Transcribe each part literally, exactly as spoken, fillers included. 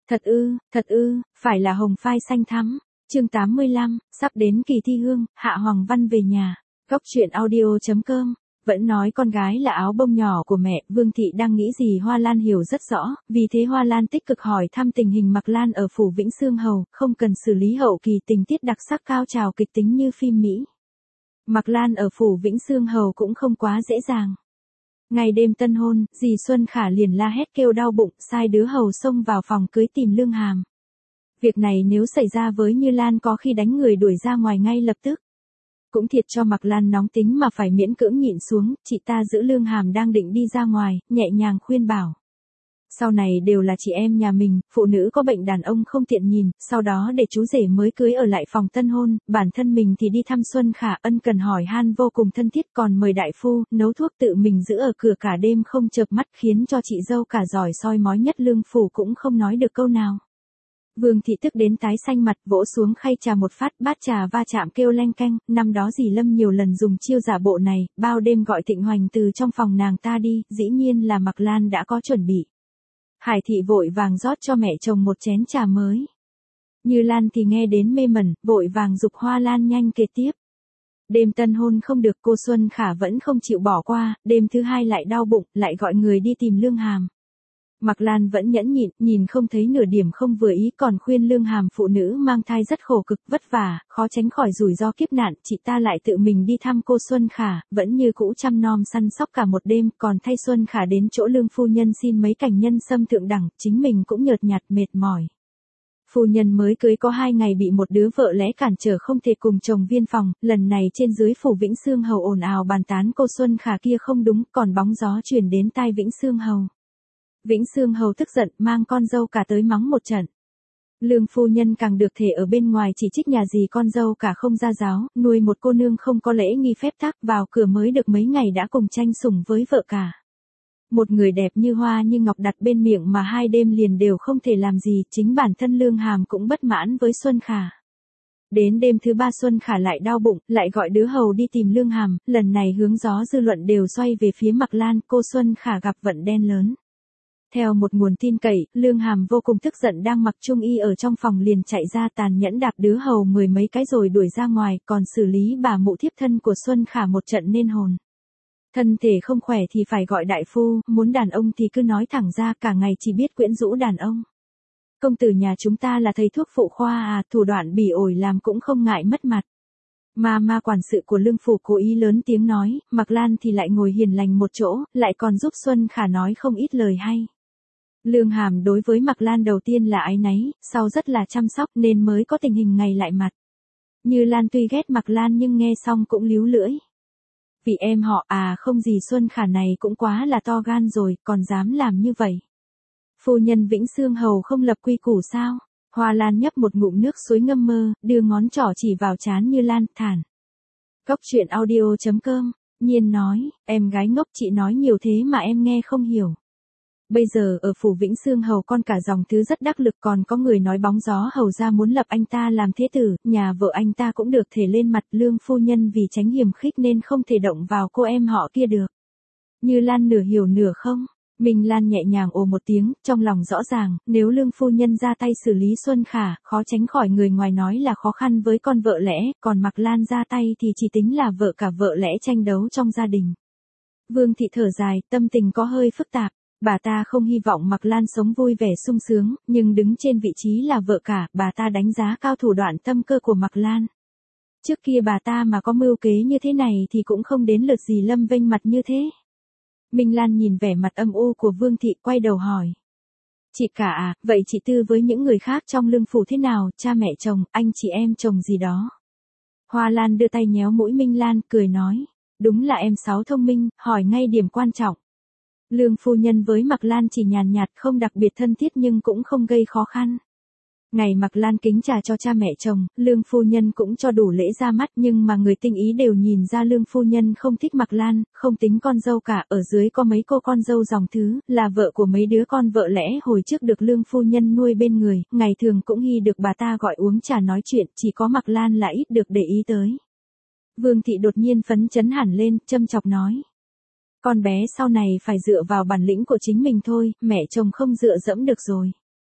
Thật ư, thật ư, phải là hồng phai xanh thắm. Chương tám mươi lăm, sắp đến kỳ thi hương, Hạ Hoàng Văn về nhà. Góc truyện audio chấm com. Vẫn nói con gái là áo bông nhỏ của mẹ, Vương Thị đang nghĩ gì Hoa Lan hiểu rất rõ, vì thế Hoa Lan tích cực hỏi thăm tình hình Mạc Lan ở phủ Vĩnh Xương Hầu, không cần xử lý hậu kỳ tình tiết đặc sắc cao trào kịch tính như phim Mỹ. Mạc Lan ở phủ Vĩnh Xương Hầu cũng không quá dễ dàng. Ngày đêm tân hôn, dì Xuân Khả liền la hét kêu đau bụng, sai đứa hầu xông vào phòng cưới tìm Lương Hàm. Việc này nếu xảy ra với Như Lan có khi đánh người đuổi ra ngoài ngay lập tức. Cũng thiệt cho Mạc Lan nóng tính mà phải miễn cưỡng nhịn xuống, chị ta giữ Lương Hàm đang định đi ra ngoài, nhẹ nhàng khuyên bảo. Sau này đều là chị em nhà mình, phụ nữ có bệnh đàn ông không tiện nhìn, sau đó để chú rể mới cưới ở lại phòng tân hôn, bản thân mình thì đi thăm Xuân Khả ân cần hỏi han vô cùng thân thiết, còn mời đại phu, nấu thuốc tự mình giữ ở cửa cả đêm không chợp mắt, khiến cho chị dâu cả giỏi soi mói nhất Lương phủ cũng không nói được câu nào. Vương Thị tức đến tái xanh mặt, vỗ xuống khay trà một phát, bát trà va chạm kêu leng keng. Năm đó dì Lâm nhiều lần dùng chiêu giả bộ này, bao đêm gọi Thịnh Hoành từ trong phòng nàng ta đi, dĩ nhiên là Mạc Lan đã có chuẩn bị. Hải Thị vội vàng rót cho mẹ chồng một chén trà mới. Như Lan thì nghe đến mê mẩn, vội vàng giục Hoa Lan nhanh kể tiếp. Đêm tân hôn không được, cô Xuân Khả vẫn không chịu bỏ qua, đêm thứ hai lại đau bụng, lại gọi người đi tìm Lương Hàm. Mạc Lan vẫn nhẫn nhịn, nhìn không thấy nửa điểm không vừa ý, còn khuyên Lương Hàm phụ nữ mang thai rất khổ cực, vất vả, khó tránh khỏi rủi ro kiếp nạn, chị ta lại tự mình đi thăm cô Xuân Khả, vẫn như cũ chăm nom săn sóc cả một đêm, còn thay Xuân Khả đến chỗ Lương phu nhân xin mấy cảnh nhân sâm thượng đẳng, chính mình cũng nhợt nhạt mệt mỏi. Phu nhân mới cưới có hai ngày bị một đứa vợ lẽ cản trở không thể cùng chồng viên phòng, lần này trên dưới phủ Vĩnh Xương Hầu ồn ào bàn tán cô Xuân Khả kia không đúng, còn bóng gió truyền đến tai Vĩnh Xương Hầu. Vĩnh Xương Hầu tức giận mang con dâu cả tới mắng một trận. Lương phu nhân càng được thể ở bên ngoài chỉ trích nhà gì con dâu cả không ra giáo, nuôi một cô nương không có lễ nghi phép tắc, vào cửa mới được mấy ngày đã cùng tranh sủng với vợ cả. Một người đẹp như hoa như ngọc đặt bên miệng mà hai đêm liền đều không thể làm gì, chính bản thân Lương Hàm cũng bất mãn với Xuân Khả. Đến đêm thứ ba Xuân Khả lại đau bụng, lại gọi đứa hầu đi tìm Lương Hàm, lần này hướng gió dư luận đều xoay về phía Mạc Lan, cô Xuân Khả gặp vận đen lớn. Theo một nguồn tin cậy, Lương Hàm vô cùng tức giận đang mặc trung y ở trong phòng liền chạy ra tàn nhẫn đạp đứa hầu mười mấy cái rồi đuổi ra ngoài, còn xử lý bà mụ thiếp thân của Xuân Khả một trận nên hồn. Thân thể không khỏe thì phải gọi đại phu, muốn đàn ông thì cứ nói thẳng ra, cả ngày chỉ biết quyến rũ đàn ông. Công tử nhà chúng ta là thầy thuốc phụ khoa à, thủ đoạn bỉ ổi làm cũng không ngại mất mặt. Mà ma quản sự của Lương phủ cố ý lớn tiếng nói, Mạc Lan thì lại ngồi hiền lành một chỗ, lại còn giúp Xuân Khả nói không ít lời hay. Lương Hàm đối với Mạc Lan đầu tiên là áy náy, sau rất là chăm sóc nên mới có tình hình ngày lại mặt. Như Lan tuy ghét Mạc Lan nhưng nghe xong cũng líu lưỡi. Vì em họ à, không gì Xuân Khả này cũng quá là to gan rồi, còn dám làm như vậy. Phu nhân Vĩnh Xương Hầu không lập quy củ sao? Hoa Lan nhấp một ngụm nước suối ngâm mơ, đưa ngón trỏ chỉ vào trán Như Lan, thản. Góc truyện audio chấm com, Nhiên nói, em gái ngốc, chị nói nhiều thế mà em nghe không hiểu. Bây giờ ở phủ Vĩnh Xương Hầu con cả dòng thứ rất đắc lực, còn có người nói bóng gió hầu ra muốn lập anh ta làm thế tử, nhà vợ anh ta cũng được thể lên mặt. Lương phu nhân vì tránh hiềm khích nên không thể động vào cô em họ kia được. Như Lan nửa hiểu nửa không. Minh Lan nhẹ nhàng ồ một tiếng, trong lòng rõ ràng, nếu Lương phu nhân ra tay xử lý Xuân Khả, khó tránh khỏi người ngoài nói là khó khăn với con vợ lẽ, còn Mạc Lan ra tay thì chỉ tính là vợ cả vợ lẽ tranh đấu trong gia đình. Vương Thị thở dài, tâm tình có hơi phức tạp. Bà ta không hy vọng Mạc Lan sống vui vẻ sung sướng, nhưng đứng trên vị trí là vợ cả, bà ta đánh giá cao thủ đoạn tâm cơ của Mạc Lan. Trước kia bà ta mà có mưu kế như thế này thì cũng không đến lượt dì Lâm vênh mặt như thế. Minh Lan nhìn vẻ mặt âm u của Vương Thị, quay đầu hỏi. Chị cả à, vậy chị Tư với những người khác trong Lương phủ thế nào, cha mẹ chồng, anh chị em chồng gì đó? Hoa Lan đưa tay nhéo mũi Minh Lan, cười nói. Đúng là em Sáu thông minh, hỏi ngay điểm quan trọng. Lương phu nhân với Mạc Lan chỉ nhàn nhạt, không đặc biệt thân thiết nhưng cũng không gây khó khăn. Ngày Mạc Lan kính trà cho cha mẹ chồng, Lương phu nhân cũng cho đủ lễ ra mắt, nhưng mà người tinh ý đều nhìn ra Lương phu nhân không thích Mạc Lan, không tính con dâu cả, ở dưới có mấy cô con dâu dòng thứ, là vợ của mấy đứa con vợ lẽ hồi trước được Lương phu nhân nuôi bên người, ngày thường cũng hy được bà ta gọi uống trà nói chuyện, chỉ có Mạc Lan là ít được để ý tới. Vương Thị đột nhiên phấn chấn hẳn lên, châm chọc nói. Con bé sau này phải dựa vào bản lĩnh của chính mình thôi, mẹ chồng không dựa dẫm được rồi.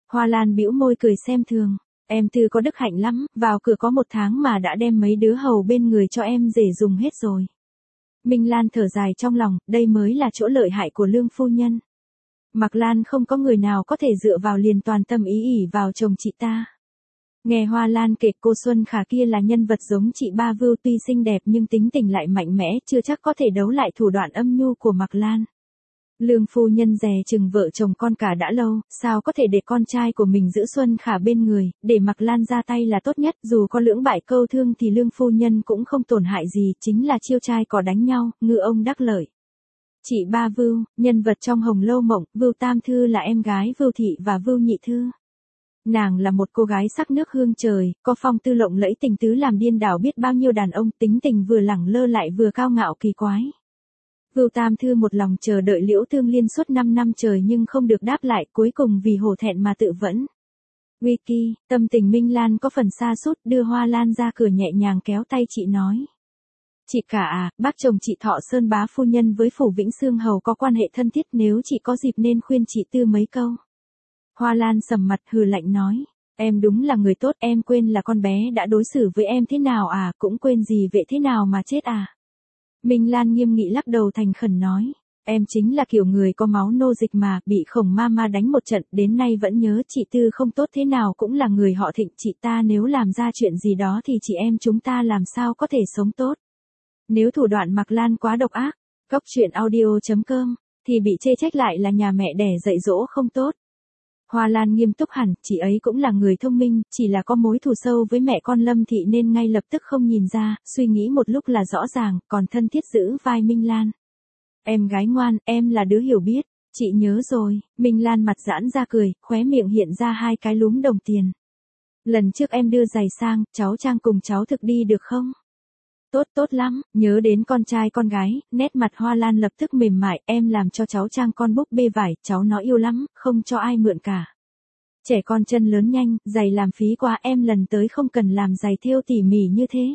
Hoa Lan bĩu môi cười xem thường. Em Tư có đức hạnh lắm, vào cửa có một tháng mà đã đem mấy đứa hầu bên người cho em rể dùng hết rồi. Minh Lan thở dài trong lòng, đây mới là chỗ lợi hại của Lương phu nhân. Mạc Lan không có người nào có thể dựa vào liền toàn tâm ý ỉ vào chồng chị ta. Nghe Hoa Lan kể cô Xuân Khả kia là nhân vật giống chị Ba Vưu, tuy xinh đẹp nhưng tính tình lại mạnh mẽ, chưa chắc có thể đấu lại thủ đoạn âm nhu của Mạc Lan. Lương phu nhân dè chừng vợ chồng con cả đã lâu, sao có thể để con trai của mình giữ Xuân Khả bên người, để Mạc Lan ra tay là tốt nhất, dù có lưỡng bại câu thương thì Lương phu nhân cũng không tổn hại gì, chính là chiêu trai cò đánh nhau, ngư ông đắc lợi. Chị Ba Vưu, nhân vật trong Hồng Lâu Mộng, Vưu Tam Thư là em gái Vưu Thị và Vưu Nhị Thư. Nàng là một cô gái sắc nước hương trời, có phong tư lộng lẫy, tình tứ làm điên đảo biết bao nhiêu đàn ông, tính tình vừa lẳng lơ lại vừa cao ngạo kỳ quái. Vưu Tam Thư một lòng chờ đợi Liễu Thương Liên suốt năm năm trời nhưng không được đáp lại, cuối cùng vì hổ thẹn mà tự vẫn. Wiki, tâm tình Minh Lan có phần sa sút, đưa Hoa Lan ra cửa nhẹ nhàng kéo tay chị nói. Chị cả à, bác chồng chị Thọ Sơn bá phu nhân với Phủ Vĩnh Xương Hầu có quan hệ thân thiết, nếu chị có dịp nên khuyên chị Tư mấy câu. Hoa Lan sầm mặt hừ lạnh nói. Em đúng là người tốt, em quên là con bé đã đối xử với em thế nào à, cũng quên gì vệ thế nào mà chết à. Minh Lan nghiêm nghị lắc đầu thành khẩn nói. Em chính là kiểu người có máu nô dịch mà, bị khổng ma ma đánh một trận, đến nay vẫn nhớ chị Tư không tốt thế nào, cũng là người họ Thịnh, chị ta nếu làm ra chuyện gì đó thì chị em chúng ta làm sao có thể sống tốt. Nếu thủ đoạn Mạc Lan quá độc ác, góc truyện audio chấm com, thì bị chê trách lại là nhà mẹ đẻ dạy dỗ không tốt. Hoa Lan nghiêm túc hẳn, chị ấy cũng là người thông minh, chỉ là có mối thù sâu với mẹ con Lâm Thị nên ngay lập tức không nhìn ra, suy nghĩ một lúc là rõ ràng, còn thân thiết giữ vai Minh Lan. Em gái ngoan, em là đứa hiểu biết, chị nhớ rồi. Minh Lan mặt giãn ra cười, khóe miệng hiện ra hai cái lúm đồng tiền. Lần trước em đưa giày sang, cháu Trang cùng cháu Thực đi được không? Tốt tốt lắm, nhớ đến con trai con gái, nét mặt Hoa Lan lập tức mềm mại, em làm cho cháu Trang con búp bê vải, cháu nó yêu lắm, không cho ai mượn cả. Trẻ con chân lớn nhanh, giày làm phí quá, em lần tới không cần làm giày thêu tỉ mỉ như thế.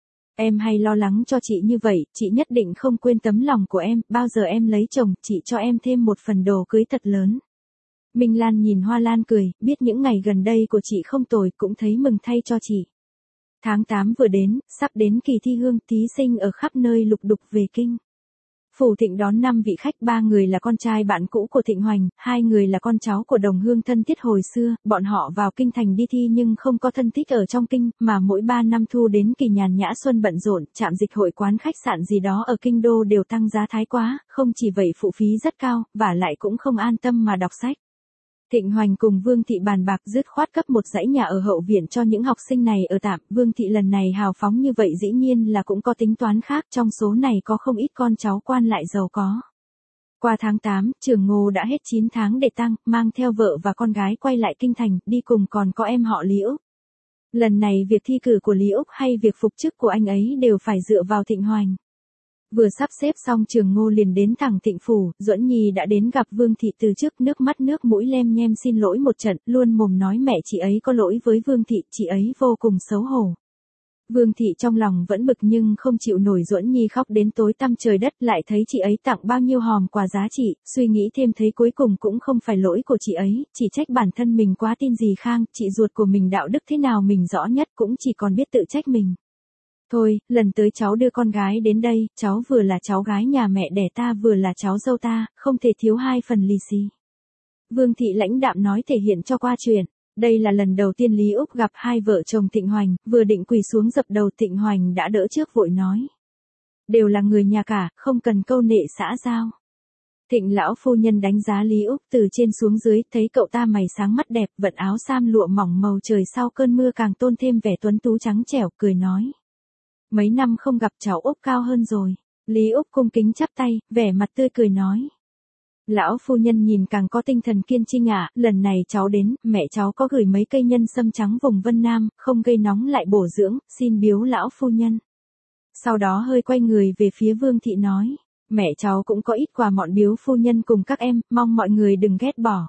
Em hay lo lắng cho chị như vậy, chị nhất định không quên tấm lòng của em, bao giờ em lấy chồng, chị cho em thêm một phần đồ cưới thật lớn. Minh Lan nhìn Hoa Lan cười, biết những ngày gần đây của chị không tồi, cũng thấy mừng thay cho chị. Tháng tám vừa đến, sắp đến kỳ thi hương, thí sinh ở khắp nơi lục đục về kinh. Phủ Thịnh đón năm vị khách, ba người là con trai bạn cũ của Thịnh Hoành, hai người là con cháu của đồng hương thân thiết hồi xưa, bọn họ vào kinh thành đi thi nhưng không có thân thích ở trong kinh, mà mỗi ba năm thu đến kỳ nhàn nhã xuân bận rộn, trạm dịch hội quán khách sạn gì đó ở kinh đô đều tăng giá thái quá, không chỉ vậy phụ phí rất cao, và lại cũng không an tâm mà đọc sách. Thịnh Hoành cùng Vương Thị bàn bạc dứt khoát cấp một dãy nhà ở hậu viện cho những học sinh này ở tạm. Vương Thị lần này hào phóng như vậy dĩ nhiên là cũng có tính toán khác, trong số này có không ít con cháu quan lại giàu có. Qua tháng tám, Trường Ngô đã hết chín tháng để tang, mang theo vợ và con gái quay lại kinh thành, đi cùng còn có em họ Lý Úc. Lần này việc thi cử của Lý Úc hay việc phục chức của anh ấy đều phải dựa vào Thịnh Hoành. Vừa sắp xếp xong Trường Ngô liền đến thẳng Thịnh phủ, Duẫn Nhi đã đến gặp Vương Thị từ trước, nước mắt nước mũi lem nhem xin lỗi một trận, luôn mồm nói mẹ chị ấy có lỗi với Vương Thị, chị ấy vô cùng xấu hổ. Vương Thị trong lòng vẫn bực nhưng không chịu nổi, Duẫn Nhi khóc đến tối tăm trời đất, lại thấy chị ấy tặng bao nhiêu hòm quà giá trị, suy nghĩ thêm thấy cuối cùng cũng không phải lỗi của chị ấy, chỉ trách bản thân mình quá tin dì Khang, chị ruột của mình đạo đức thế nào mình rõ nhất, cũng chỉ còn biết tự trách mình. Thôi, lần tới cháu đưa con gái đến đây, cháu vừa là cháu gái nhà mẹ đẻ ta vừa là cháu dâu ta, không thể thiếu hai phần lì xì. Vương Thị lãnh đạm nói thể hiện cho qua chuyện. Đây là lần đầu tiên Lý Úc gặp hai vợ chồng Thịnh Hoành, vừa định quỳ xuống dập đầu Thịnh Hoành đã đỡ trước vội nói. Đều là người nhà cả, không cần câu nệ xã giao. Thịnh lão phu nhân đánh giá Lý Úc từ trên xuống dưới, thấy cậu ta mày sáng mắt đẹp, vận áo sam lụa mỏng màu trời sau cơn mưa càng tôn thêm vẻ tuấn tú trắng trẻo, cười nói. Mấy năm không gặp cháu Úc cao hơn rồi. Lý Úc cung kính chắp tay, vẻ mặt tươi cười nói. Lão phu nhân nhìn càng có tinh thần kiên trinh ạ, lần này cháu đến, mẹ cháu có gửi mấy cây nhân sâm trắng vùng Vân Nam, không gây nóng lại bổ dưỡng, xin biếu lão phu nhân. Sau đó hơi quay người về phía Vương Thị nói, mẹ cháu cũng có ít quà mọn biếu phu nhân cùng các em, mong mọi người đừng ghét bỏ.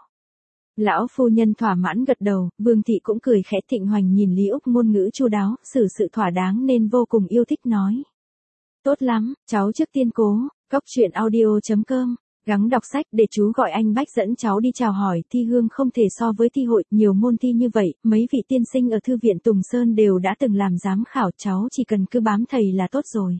Lão phu nhân thỏa mãn gật đầu, Vương Thị cũng cười khẽ. Thịnh Hoành nhìn Lý Úc ngôn ngữ chu đáo, xử sự thỏa đáng nên vô cùng yêu thích nói. Tốt lắm, cháu trước tiên cố, góc truyện audio chấm com Gắng đọc sách để chú gọi anh Bách dẫn cháu đi chào hỏi, thi hương không thể so với thi hội, nhiều môn thi như vậy, mấy vị tiên sinh ở thư viện Tùng Sơn đều đã từng làm giám khảo, cháu chỉ cần cứ bám thầy là tốt rồi.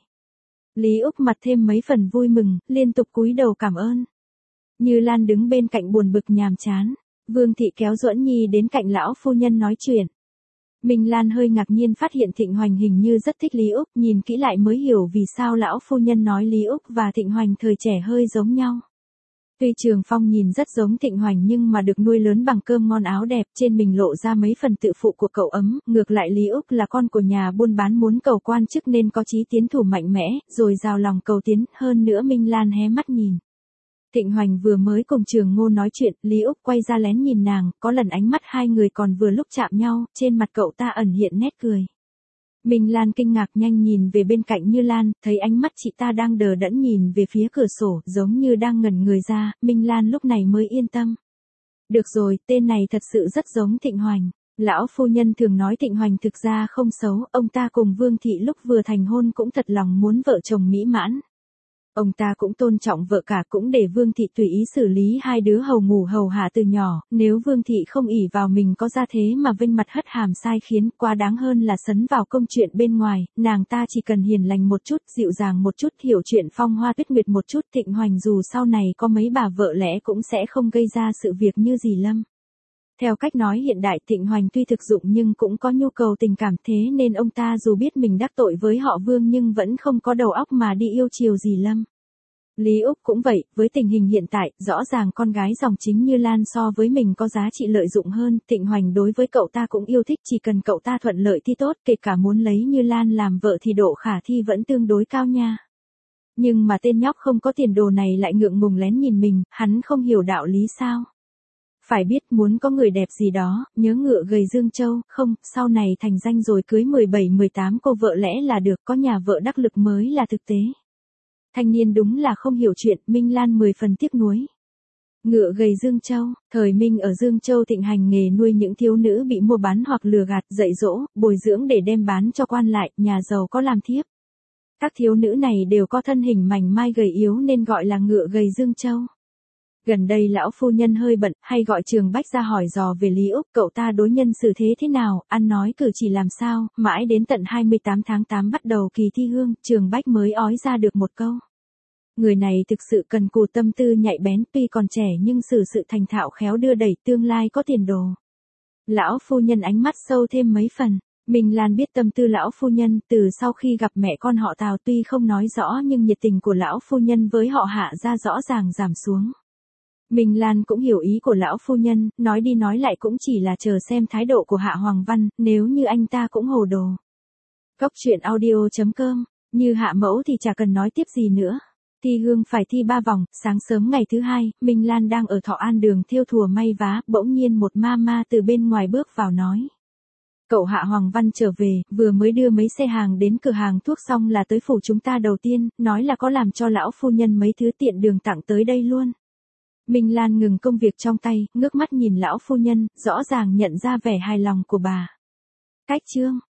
Lý Úc mặt thêm mấy phần vui mừng, liên tục cúi đầu cảm ơn. Như Lan đứng bên cạnh buồn bực nhàm chán, Vương Thị kéo Duẫn Nhi đến cạnh lão phu nhân nói chuyện. Minh Lan hơi ngạc nhiên phát hiện Thịnh Hoành hình như rất thích Lý Úc, nhìn kỹ lại mới hiểu vì sao lão phu nhân nói Lý Úc và Thịnh Hoành thời trẻ hơi giống nhau. Tuy Trường Phong nhìn rất giống Thịnh Hoành nhưng mà được nuôi lớn bằng cơm ngon áo đẹp, trên mình lộ ra mấy phần tự phụ của cậu ấm, ngược lại Lý Úc là con của nhà buôn bán muốn cầu quan chức nên có chí tiến thủ mạnh mẽ, rồi rào lòng cầu tiến, hơn nữa Minh Lan hé mắt nhìn. Thịnh Hoành vừa mới cùng Trường Ngô nói chuyện, Lý Úc quay ra lén nhìn nàng, có lần ánh mắt hai người còn vừa lúc chạm nhau, trên mặt cậu ta ẩn hiện nét cười. Minh Lan kinh ngạc nhanh nhìn về bên cạnh Như Lan, thấy ánh mắt chị ta đang đờ đẫn nhìn về phía cửa sổ, giống như đang ngẩn người ra, Minh Lan lúc này mới yên tâm. Được rồi, tên này thật sự rất giống Thịnh Hoành. Lão phu nhân thường nói Thịnh Hoành thực ra không xấu, ông ta cùng Vương Thị lúc vừa thành hôn cũng thật lòng muốn vợ chồng mỹ mãn. Ông ta cũng tôn trọng vợ cả, cũng để Vương Thị tùy ý xử lý hai đứa hầu ngủ hầu hạ từ nhỏ, nếu Vương Thị không ỷ vào mình có gia thế mà vênh mặt hất hàm sai khiến, quá đáng hơn là sấn vào công chuyện bên ngoài, nàng ta chỉ cần hiền lành một chút, dịu dàng một chút, hiểu chuyện phong hoa tuyết nguyệt một chút. Thịnh Hoành dù sau này có mấy bà vợ lẽ cũng sẽ không gây ra sự việc như dì Lâm. Theo cách nói hiện đại, Thịnh Hoành tuy thực dụng nhưng cũng có nhu cầu tình cảm, thế nên ông ta dù biết mình đắc tội với họ Vương nhưng vẫn không có đầu óc mà đi yêu chiều dì Lâm. Lý Úc cũng vậy, với tình hình hiện tại, rõ ràng con gái dòng chính Như Lan so với mình có giá trị lợi dụng hơn, Thịnh Hoành đối với cậu ta cũng yêu thích, chỉ cần cậu ta thuận lợi thi tốt, kể cả muốn lấy Như Lan làm vợ thì độ khả thi vẫn tương đối cao nha. Nhưng mà tên nhóc không có tiền đồ này lại ngượng ngùng lén nhìn mình, hắn không hiểu đạo lý sao. Phải biết muốn có người đẹp gì đó, nhớ ngựa gầy Dương Châu, không, sau này thành danh rồi cưới mười bảy mười tám cô vợ lẽ là được, có nhà vợ đắc lực mới là thực tế. Thanh niên đúng là không hiểu chuyện, Minh Lan mười phần tiếc nuối. Ngựa gầy Dương Châu, thời Minh ở Dương Châu thịnh hành nghề nuôi những thiếu nữ bị mua bán hoặc lừa gạt, dạy dỗ, bồi dưỡng để đem bán cho quan lại, nhà giàu có làm thiếp. Các thiếu nữ này đều có thân hình mảnh mai gầy yếu nên gọi là ngựa gầy Dương Châu. Gần đây lão phu nhân hơi bận, hay gọi Trường Bách ra hỏi dò về Lý Úc, cậu ta đối nhân xử thế thế nào, ăn nói cử chỉ làm sao, mãi đến tận hai mươi tám tháng tám bắt đầu kỳ thi hương, Trường Bách mới ói ra được một câu. Người này thực sự cần cù, tâm tư nhạy bén, tuy còn trẻ nhưng xử sự thành thạo khéo đưa đẩy, tương lai có tiền đồ. Lão phu nhân ánh mắt sâu thêm mấy phần. Minh Lan biết tâm tư lão phu nhân, từ sau khi gặp mẹ con họ Tào tuy không nói rõ nhưng nhiệt tình của lão phu nhân với họ Hạ ra rõ ràng giảm xuống. Minh Lan cũng hiểu ý của lão phu nhân, nói đi nói lại cũng chỉ là chờ xem thái độ của Hạ Hoàng Văn, nếu như anh ta cũng hồ đồ. Góc truyện audio chấm com, như Hạ mẫu thì chả cần nói tiếp gì nữa. Thi hương phải thi ba vòng, sáng sớm ngày thứ hai, Minh Lan đang ở Thọ An đường thêu thùa may vá, bỗng nhiên một ma ma từ bên ngoài bước vào nói. Cậu Hạ Hoàng Văn trở về, vừa mới đưa mấy xe hàng đến cửa hàng thuốc xong là tới phủ chúng ta đầu tiên, nói là có làm cho lão phu nhân mấy thứ tiện đường tặng tới đây luôn. Minh Lan ngừng công việc trong tay, ngước mắt nhìn lão phu nhân, rõ ràng nhận ra vẻ hài lòng của bà. Cách chương